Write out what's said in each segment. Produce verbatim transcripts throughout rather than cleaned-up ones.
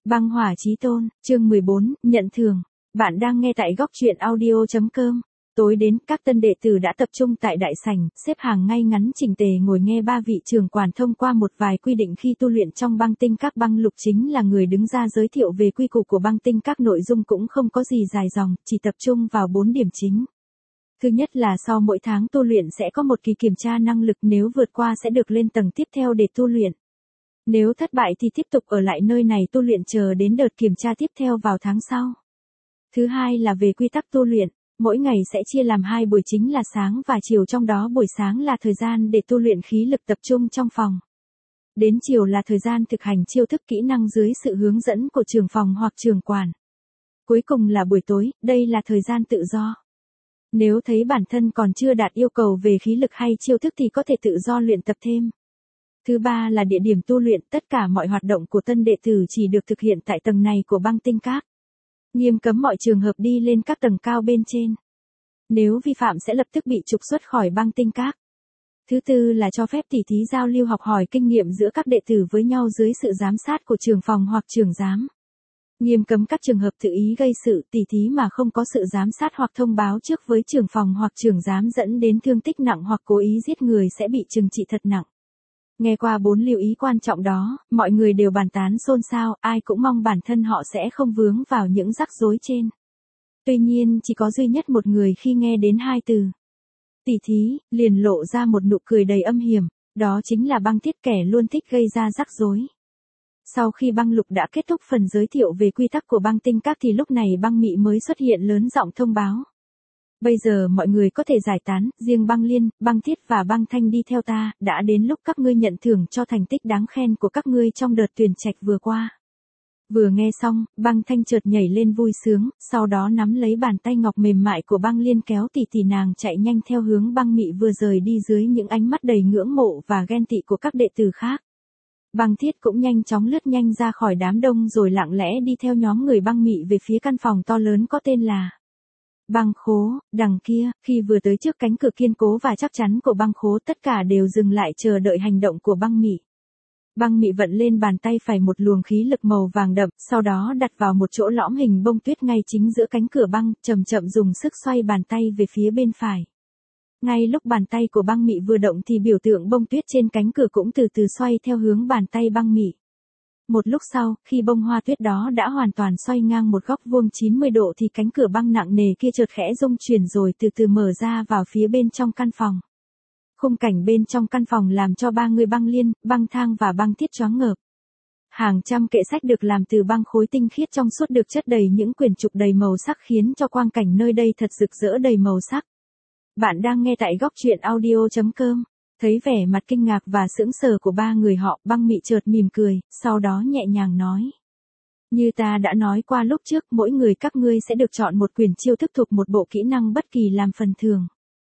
Băng hỏa chí tôn, chương mười bốn, nhận thưởng. Bạn đang nghe tại góc truyện audio chấm com. Tối đến, các tân đệ tử đã tập trung tại đại sảnh, xếp hàng ngay ngắn chỉnh tề ngồi nghe ba vị trưởng quản thông qua một vài quy định khi tu luyện trong băng tinh các. Băng lục chính là người đứng ra giới thiệu về quy củ của băng tinh các, nội dung cũng không có gì dài dòng, chỉ tập trung vào bốn điểm chính. Thứ nhất là sau mỗi tháng tu luyện sẽ có một kỳ kiểm tra năng lực, nếu vượt qua sẽ được lên tầng tiếp theo để tu luyện. Nếu thất bại thì tiếp tục ở lại nơi này tu luyện chờ đến đợt kiểm tra tiếp theo vào tháng sau. Thứ hai là về quy tắc tu luyện, mỗi ngày sẽ chia làm hai buổi chính là sáng và chiều, trong đó buổi sáng là thời gian để tu luyện khí lực tập trung trong phòng. Đến chiều là thời gian thực hành chiêu thức kỹ năng dưới sự hướng dẫn của trưởng phòng hoặc trưởng quản. Cuối cùng là buổi tối, đây là thời gian tự do. Nếu thấy bản thân còn chưa đạt yêu cầu về khí lực hay chiêu thức thì có thể tự do luyện tập thêm. Thứ ba là địa điểm tu luyện, tất cả mọi hoạt động của tân đệ tử chỉ được thực hiện tại tầng này của băng tinh các. Nghiêm cấm mọi trường hợp đi lên các tầng cao bên trên. Nếu vi phạm sẽ lập tức bị trục xuất khỏi băng tinh các. Thứ tư là cho phép tỉ thí giao lưu học hỏi kinh nghiệm giữa các đệ tử với nhau dưới sự giám sát của trưởng phòng hoặc trưởng giám. Nghiêm cấm các trường hợp tự ý gây sự tỉ thí mà không có sự giám sát hoặc thông báo trước với trưởng phòng hoặc trưởng giám dẫn đến thương tích nặng hoặc cố ý giết người sẽ bị trừng trị thật nặng. Nghe qua bốn lưu ý quan trọng đó, mọi người đều bàn tán xôn xao, ai cũng mong bản thân họ sẽ không vướng vào những rắc rối trên. Tuy nhiên chỉ có duy nhất một người khi nghe đến hai từ tỉ thí, liền lộ ra một nụ cười đầy âm hiểm, đó chính là Băng Tiết, kẻ luôn thích gây ra rắc rối. Sau khi Băng Lục đã kết thúc phần giới thiệu về quy tắc của băng tinh các thì lúc này Băng Mị mới xuất hiện lớn giọng thông báo. Bây giờ mọi người có thể giải tán, riêng Băng Liên, Băng Tiết và Băng Thanh đi theo ta, đã đến lúc các ngươi nhận thưởng cho thành tích đáng khen của các ngươi trong đợt tuyển trạch vừa qua. Vừa nghe xong, Băng Thanh chợt nhảy lên vui sướng, sau đó nắm lấy bàn tay ngọc mềm mại của Băng Liên kéo tỉ tỉ nàng chạy nhanh theo hướng Băng Mị vừa rời đi dưới những ánh mắt đầy ngưỡng mộ và ghen tị của các đệ tử khác. Băng Tiết cũng nhanh chóng lướt nhanh ra khỏi đám đông rồi lặng lẽ đi theo nhóm người Băng Mị về phía căn phòng to lớn có tên là Băng Khố. Đằng kia, khi vừa tới trước cánh cửa kiên cố và chắc chắn của Băng Khố, tất cả đều dừng lại chờ đợi hành động của Băng Mị. Băng Mị vận lên bàn tay phải một luồng khí lực màu vàng đậm, sau đó đặt vào một chỗ lõm hình bông tuyết ngay chính giữa cánh cửa băng, chậm chậm dùng sức xoay bàn tay về phía bên phải. Ngay lúc bàn tay của Băng Mị vừa động thì biểu tượng bông tuyết trên cánh cửa cũng từ từ xoay theo hướng bàn tay Băng Mị. Một lúc sau, khi bông hoa tuyết đó đã hoàn toàn xoay ngang một góc vuông chín mươi độ thì cánh cửa băng nặng nề kia chợt khẽ rung chuyển rồi từ từ mở ra vào phía bên trong căn phòng. Khung cảnh bên trong căn phòng làm cho ba người Băng Liên, Băng Thang và Băng Tiết choáng ngợp. Hàng trăm kệ sách được làm từ băng khối tinh khiết trong suốt được chất đầy những quyển trục đầy màu sắc khiến cho quang cảnh nơi đây thật rực rỡ đầy màu sắc. Bạn đang nghe tại góc truyện audio chấm com. Thấy vẻ mặt kinh ngạc và sững sờ của ba người họ, Băng Mị chợt mỉm cười, sau đó nhẹ nhàng nói. Như ta đã nói qua lúc trước, mỗi người các ngươi sẽ được chọn một quyển chiêu thức thuộc một bộ kỹ năng bất kỳ làm phần thưởng.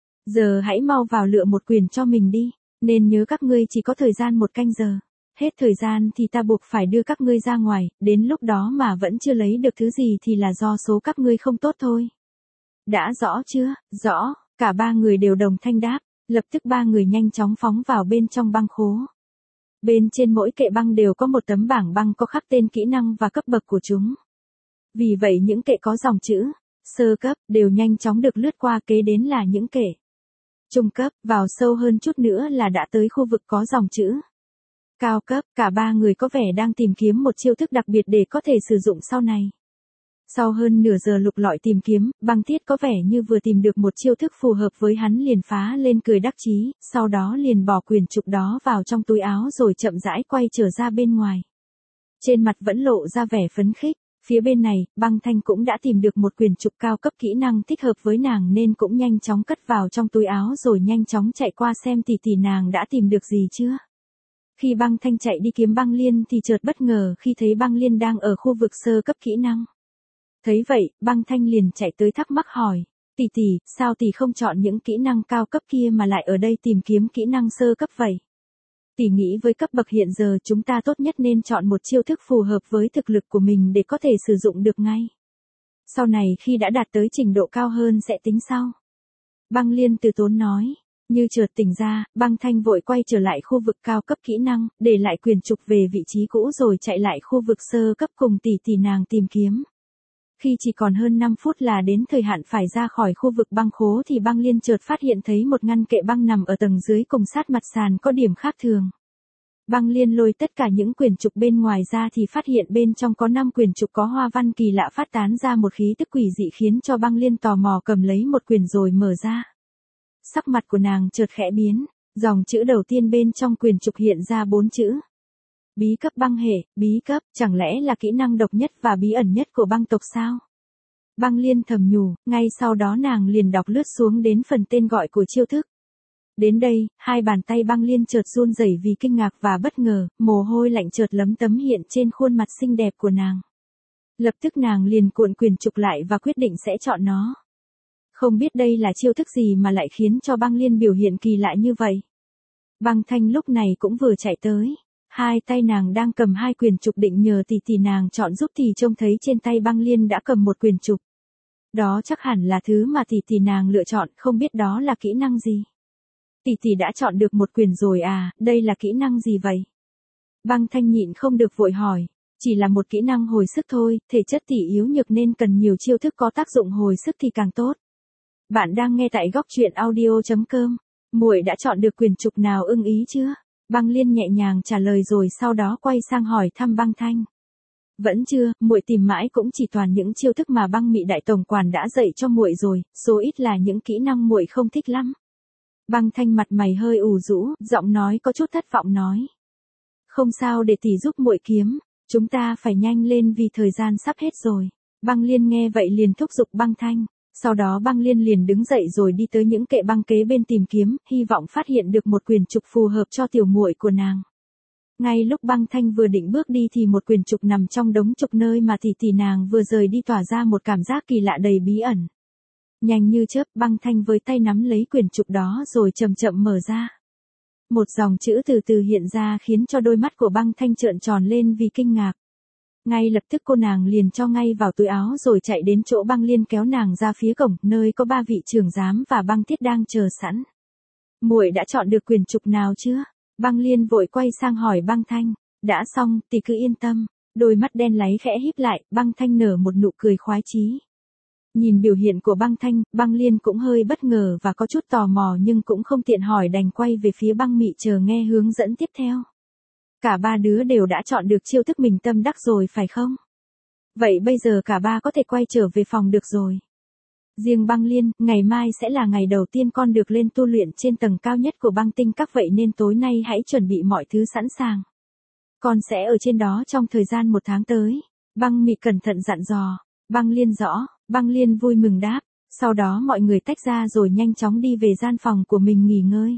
Giờ hãy mau vào lựa một quyển cho mình đi, nên nhớ các ngươi chỉ có thời gian một canh giờ. Hết thời gian thì ta buộc phải đưa các ngươi ra ngoài, đến lúc đó mà vẫn chưa lấy được thứ gì thì là do số các ngươi không tốt thôi. Đã rõ chưa? Rõ, cả ba người đều đồng thanh đáp. Lập tức ba người nhanh chóng phóng vào bên trong băng khố. Bên trên mỗi kệ băng đều có một tấm bảng băng có khắc tên kỹ năng và cấp bậc của chúng. Vì vậy những kệ có dòng chữ sơ cấp đều nhanh chóng được lướt qua, kế đến là những kệ trung cấp, vào sâu hơn chút nữa là đã tới khu vực có dòng chữ cao cấp. Cả ba người có vẻ đang tìm kiếm một chiêu thức đặc biệt để có thể sử dụng sau này. Sau hơn nửa giờ lục lọi tìm kiếm, Băng Tiết có vẻ như vừa tìm được một chiêu thức phù hợp với hắn, liền phá lên cười đắc chí, sau đó liền bỏ quyển trục đó vào trong túi áo rồi chậm rãi quay trở ra bên ngoài. Trên mặt vẫn lộ ra vẻ phấn khích. Phía bên này, Băng Thanh cũng đã tìm được một quyển trục cao cấp kỹ năng thích hợp với nàng nên cũng nhanh chóng cất vào trong túi áo rồi nhanh chóng chạy qua xem tỉ tỉ nàng đã tìm được gì chưa. Khi Băng Thanh chạy đi kiếm Băng Liên thì chợt bất ngờ khi thấy Băng Liên đang ở khu vực sơ cấp kỹ năng. Thấy vậy, Băng Thanh liền chạy tới thắc mắc hỏi, tỷ tỷ, sao tỷ không chọn những kỹ năng cao cấp kia mà lại ở đây tìm kiếm kỹ năng sơ cấp vậy? Tỷ nghĩ với cấp bậc hiện giờ chúng ta tốt nhất nên chọn một chiêu thức phù hợp với thực lực của mình để có thể sử dụng được ngay. Sau này khi đã đạt tới trình độ cao hơn sẽ tính sau. Băng Liên từ tốn nói, Như chợt tỉnh ra, băng thanh vội quay trở lại khu vực cao cấp kỹ năng, để lại quyền trục về vị trí cũ rồi chạy lại khu vực sơ cấp cùng tỷ tỷ nàng tìm kiếm. Khi chỉ còn hơn năm phút là đến thời hạn phải ra khỏi khu vực băng khố thì băng liên chợt phát hiện thấy một ngăn kệ băng nằm ở tầng dưới cùng sát mặt sàn có điểm khác thường. Băng liên lôi tất cả những quyển trục bên ngoài ra thì phát hiện bên trong có năm quyển trục có hoa văn kỳ lạ phát tán ra một khí tức quỷ dị khiến cho băng liên tò mò cầm lấy một quyển rồi mở ra. Sắc mặt của nàng chợt khẽ biến, dòng chữ đầu tiên bên trong quyển trục hiện ra bốn chữ. Bí cấp băng hệ, bí cấp, chẳng lẽ là kỹ năng độc nhất và bí ẩn nhất của băng tộc sao? Băng liên thầm nhủ, ngay sau đó nàng liền đọc lướt xuống đến phần tên gọi của chiêu thức. Đến đây, hai bàn tay băng liên chợt run rẩy vì kinh ngạc và bất ngờ, mồ hôi lạnh chợt lấm tấm hiện trên khuôn mặt xinh đẹp của nàng. Lập tức nàng liền cuộn quyển trục lại và quyết định sẽ chọn nó. Không biết đây là chiêu thức gì mà lại khiến cho băng liên biểu hiện kỳ lạ như vậy. Băng thanh lúc này cũng vừa chạy tới. Hai tay nàng đang cầm hai quyển trục định nhờ tỷ tỷ nàng chọn giúp thì trông thấy trên tay băng liên đã cầm một quyển trục. Đó chắc hẳn là thứ mà tỷ tỷ nàng lựa chọn, không biết đó là kỹ năng gì. Tỷ tỷ đã chọn được một quyển rồi à, đây là kỹ năng gì vậy? Băng thanh nhịn không được vội hỏi, chỉ là một kỹ năng hồi sức thôi, thể chất tỷ yếu nhược nên cần nhiều chiêu thức có tác dụng hồi sức thì càng tốt. Bạn đang nghe tại góc truyện audio chấm com. Muội đã chọn được quyển trục nào ưng ý chưa? Băng liên nhẹ nhàng trả lời rồi sau đó quay sang hỏi thăm băng thanh. Vẫn chưa, muội tìm mãi cũng chỉ toàn những chiêu thức mà băng mị đại tổng quản đã dạy cho muội rồi, số ít là những kỹ năng muội không thích lắm. Băng thanh mặt mày hơi ủ rũ, giọng nói có chút thất vọng nói. Không sao, để tỷ giúp muội kiếm, chúng ta phải nhanh lên vì thời gian sắp hết rồi. Băng liên nghe vậy liền thúc giục băng thanh. Sau đó băng liên liền đứng dậy rồi đi tới những kệ băng kế bên tìm kiếm, hy vọng phát hiện được một quyển trục phù hợp cho tiểu muội của nàng. Ngay lúc băng thanh vừa định bước đi thì một quyển trục nằm trong đống trục nơi mà tỷ tỷ nàng vừa rời đi tỏa ra một cảm giác kỳ lạ đầy bí ẩn. Nhanh như chớp, băng thanh với tay nắm lấy quyển trục đó rồi chậm chậm mở ra. Một dòng chữ từ từ hiện ra khiến cho đôi mắt của băng thanh trợn tròn lên vì kinh ngạc. Ngay lập tức cô nàng liền cho ngay vào túi áo rồi chạy đến chỗ băng liên kéo nàng ra phía cổng, nơi có ba vị trưởng giám và băng tiết đang chờ sẵn. Muội đã chọn được quyển trục nào chưa? Băng liên vội quay sang hỏi băng thanh. Đã xong, tỷ cứ yên tâm. Đôi mắt đen láy khẽ híp lại, băng thanh nở một nụ cười khoái chí. Nhìn biểu hiện của băng thanh, băng liên cũng hơi bất ngờ và có chút tò mò nhưng cũng không tiện hỏi đành quay về phía băng mị chờ nghe hướng dẫn tiếp theo. Cả ba đứa đều đã chọn được chiêu thức mình tâm đắc rồi phải không? Vậy bây giờ cả ba có thể quay trở về phòng được rồi. Riêng băng liên, ngày mai sẽ là ngày đầu tiên con được lên tu luyện trên tầng cao nhất của băng tinh các vậy nên tối nay hãy chuẩn bị mọi thứ sẵn sàng. Con sẽ ở trên đó trong thời gian một tháng tới. Băng mị cẩn thận dặn dò. Băng liên rõ, băng liên vui mừng đáp. Sau đó mọi người tách ra rồi nhanh chóng đi về gian phòng của mình nghỉ ngơi.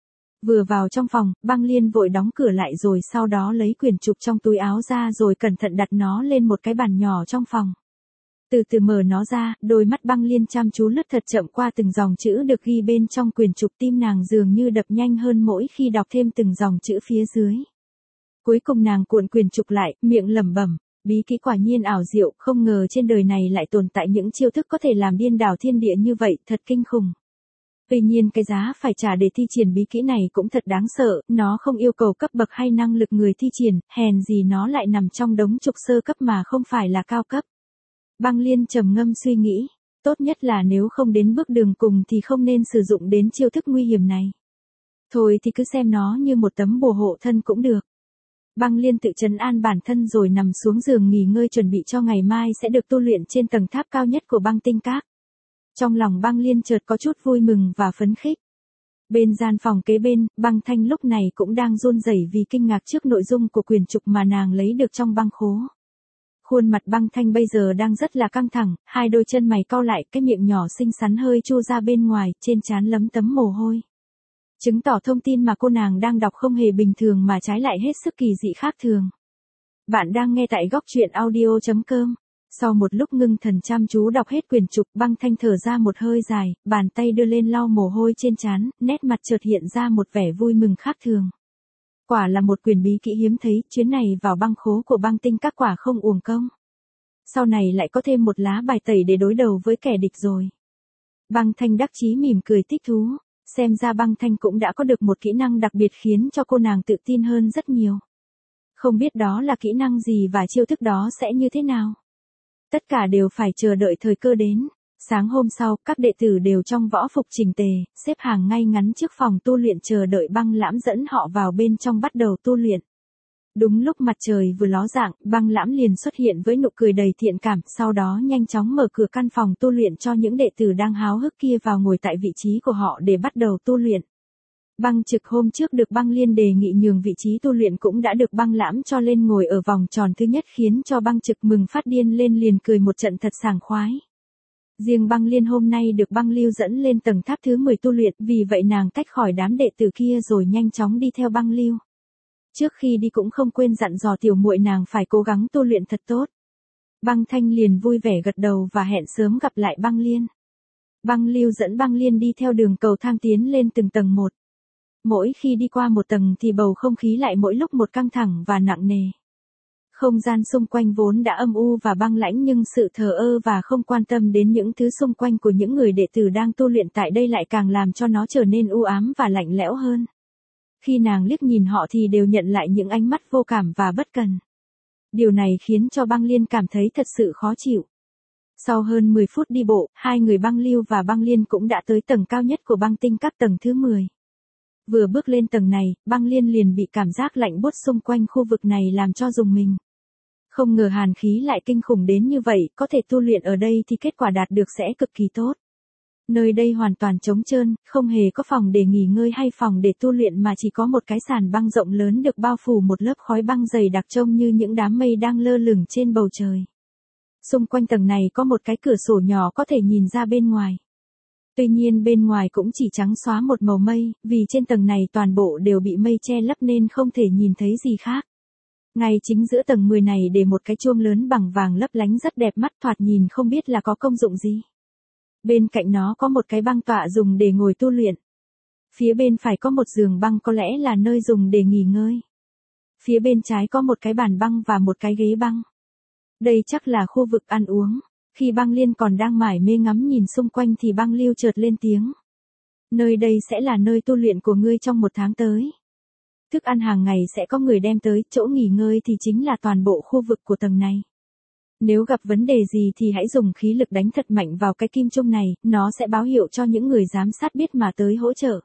Vừa vào trong phòng, băng liên vội đóng cửa lại rồi sau đó lấy quyển trục trong túi áo ra rồi cẩn thận đặt nó lên một cái bàn nhỏ trong phòng. Từ từ mở nó ra, đôi mắt băng liên chăm chú lướt thật chậm qua từng dòng chữ được ghi bên trong quyển trục, tim nàng dường như đập nhanh hơn mỗi khi đọc thêm từng dòng chữ phía dưới. Cuối cùng nàng cuộn quyển trục lại, miệng lẩm bẩm, bí kỹ quả nhiên ảo diệu, không ngờ trên đời này lại tồn tại những chiêu thức có thể làm điên đảo thiên địa như vậy, thật kinh khủng. Tuy nhiên cái giá phải trả để thi triển bí kỹ này cũng thật đáng sợ, nó không yêu cầu cấp bậc hay năng lực người thi triển, hèn gì nó lại nằm trong đống trục sơ cấp mà không phải là cao cấp. Băng liên trầm ngâm suy nghĩ, tốt nhất là nếu không đến bước đường cùng thì không nên sử dụng đến chiêu thức nguy hiểm này. Thôi thì cứ xem nó như một tấm bùa hộ thân cũng được. Băng liên tự trấn an bản thân rồi nằm xuống giường nghỉ ngơi chuẩn bị cho ngày mai sẽ được tu luyện trên tầng tháp cao nhất của băng tinh các. Trong lòng băng liên chợt có chút vui mừng và phấn khích. Bên gian phòng kế bên, băng thanh lúc này cũng đang run rẩy vì kinh ngạc trước nội dung của quyển trục mà nàng lấy được trong băng khố. Khuôn mặt băng thanh bây giờ đang rất là căng thẳng, hai đôi chân mày cau lại, cái miệng nhỏ xinh xắn hơi chu ra bên ngoài, trên trán lấm tấm mồ hôi. Chứng tỏ thông tin mà cô nàng đang đọc không hề bình thường mà trái lại hết sức kỳ dị khác thường. Bạn đang nghe tại góc truyện audio chấm com. Sau một lúc ngưng thần chăm chú đọc hết quyển trục, băng thanh thở ra một hơi dài, bàn tay đưa lên lau mồ hôi trên trán, nét mặt chợt hiện ra một vẻ vui mừng khác thường. Quả là một quyển bí kỹ hiếm thấy, chuyến này vào băng khố của băng tinh các quả không uổng công. Sau này lại có thêm một lá bài tẩy để đối đầu với kẻ địch rồi. Băng thanh đắc chí mỉm cười thích thú. Xem ra Băng Thanh cũng đã có được một kỹ năng đặc biệt khiến cho cô nàng tự tin hơn rất nhiều. Không biết đó là kỹ năng gì và chiêu thức đó sẽ như thế nào. Tất cả đều phải chờ đợi thời cơ đến. Sáng hôm sau, các đệ tử đều trong võ phục chỉnh tề, xếp hàng ngay ngắn trước phòng tu luyện chờ đợi Băng Lãm dẫn họ vào bên trong bắt đầu tu luyện. Đúng lúc mặt trời vừa ló dạng, Băng Lãm liền xuất hiện với nụ cười đầy thiện cảm, sau đó nhanh chóng mở cửa căn phòng tu luyện cho những đệ tử đang háo hức kia vào ngồi tại vị trí của họ để bắt đầu tu luyện. Băng Trực hôm trước được Băng Liên đề nghị nhường vị trí tu luyện cũng đã được Băng Lãm cho lên ngồi ở vòng tròn thứ nhất khiến cho Băng Trực mừng phát điên lên liền cười một trận thật sảng khoái. Riêng Băng Liên hôm nay được Băng Lưu dẫn lên tầng tháp thứ mười tu luyện, vì vậy nàng tách khỏi đám đệ tử kia rồi nhanh chóng đi theo Băng Lưu. Trước khi đi cũng không quên dặn dò tiểu muội nàng phải cố gắng tu luyện thật tốt. Băng Thanh liền vui vẻ gật đầu và hẹn sớm gặp lại Băng Liên. Băng Lưu dẫn Băng Liên đi theo đường cầu thang tiến lên từng tầng một. Mỗi khi đi qua một tầng thì bầu không khí lại mỗi lúc một căng thẳng và nặng nề. Không gian xung quanh vốn đã âm u và băng lãnh nhưng sự thờ ơ và không quan tâm đến những thứ xung quanh của những người đệ tử đang tu luyện tại đây lại càng làm cho nó trở nên u ám và lạnh lẽo hơn. Khi nàng liếc nhìn họ thì đều nhận lại những ánh mắt vô cảm và bất cần. Điều này khiến cho Băng Liên cảm thấy thật sự khó chịu. Sau hơn mười phút đi bộ, hai người Băng Lưu và Băng Liên cũng đã tới tầng cao nhất của băng tinh các tầng thứ mười. Vừa bước lên tầng này, Băng Liên liền bị cảm giác lạnh buốt xung quanh khu vực này làm cho rùng mình. Không ngờ hàn khí lại kinh khủng đến như vậy, có thể tu luyện ở đây thì kết quả đạt được sẽ cực kỳ tốt. Nơi đây hoàn toàn trống trơn, không hề có phòng để nghỉ ngơi hay phòng để tu luyện mà chỉ có một cái sàn băng rộng lớn được bao phủ một lớp khói băng dày đặc trông như những đám mây đang lơ lửng trên bầu trời. Xung quanh tầng này có một cái cửa sổ nhỏ có thể nhìn ra bên ngoài. Tuy nhiên bên ngoài cũng chỉ trắng xóa một màu mây, vì trên tầng này toàn bộ đều bị mây che lấp nên không thể nhìn thấy gì khác. Ngay chính giữa tầng mười này để một cái chuông lớn bằng vàng lấp lánh rất đẹp mắt, thoạt nhìn không biết là có công dụng gì. Bên cạnh nó có một cái băng tọa dùng để ngồi tu luyện. Phía bên phải có một giường băng có lẽ là nơi dùng để nghỉ ngơi. Phía bên trái có một cái bàn băng và một cái ghế băng. Đây chắc là khu vực ăn uống. Khi Băng Liên còn đang mải mê ngắm nhìn xung quanh thì Băng Lưu chợt lên tiếng. Nơi đây sẽ là nơi tu luyện của ngươi trong một tháng tới. Thức ăn hàng ngày sẽ có người đem tới, chỗ nghỉ ngơi thì chính là toàn bộ khu vực của tầng này. Nếu gặp vấn đề gì thì hãy dùng khí lực đánh thật mạnh vào cái kim chum này, nó sẽ báo hiệu cho những người giám sát biết mà tới hỗ trợ.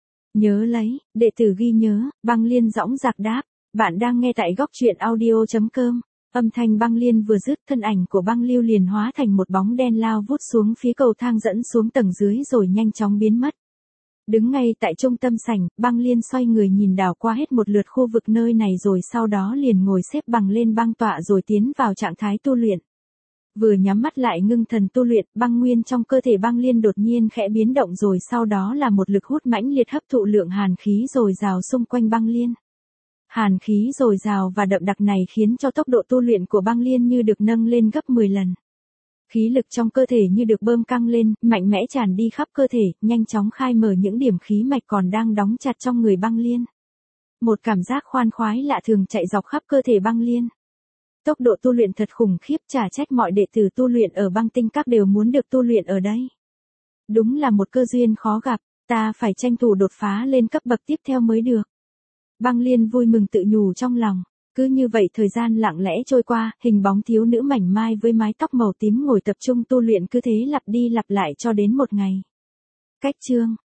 Nhớ lấy, đệ tử ghi nhớ, Băng Liên dõng dạc đáp. Bạn đang nghe tại góc truyện audio chấm com. Âm thanh Băng Liên vừa dứt, thân ảnh của Băng Lưu liền hóa thành một bóng đen lao vút xuống phía cầu thang dẫn xuống tầng dưới rồi nhanh chóng biến mất. Đứng ngay tại trung tâm sảnh, Băng Liên xoay người nhìn đảo qua hết một lượt khu vực nơi này rồi sau đó liền ngồi xếp bằng lên băng tọa rồi tiến vào trạng thái tu luyện. Vừa nhắm mắt lại ngưng thần tu luyện, băng nguyên trong cơ thể Băng Liên đột nhiên khẽ biến động rồi sau đó là một lực hút mãnh liệt hấp thụ lượng hàn khí dồi dào xung quanh Băng Liên. Hàn khí dồi dào và đậm đặc này khiến cho tốc độ tu luyện của Băng Liên như được nâng lên gấp mười lần. Khí lực trong cơ thể như được bơm căng lên, mạnh mẽ tràn đi khắp cơ thể, nhanh chóng khai mở những điểm khí mạch còn đang đóng chặt trong người Băng Liên. Một cảm giác khoan khoái lạ thường chạy dọc khắp cơ thể Băng Liên. Tốc độ tu luyện thật khủng khiếp, chả trách mọi đệ tử tu luyện ở băng tinh các đều muốn được tu luyện ở đây. Đúng là một cơ duyên khó gặp, ta phải tranh thủ đột phá lên cấp bậc tiếp theo mới được. Băng Liên vui mừng tự nhủ trong lòng. Cứ như vậy thời gian lặng lẽ trôi qua, hình bóng thiếu nữ mảnh mai với mái tóc màu tím ngồi tập trung tu luyện cứ thế lặp đi lặp lại cho đến một ngày. Cách chương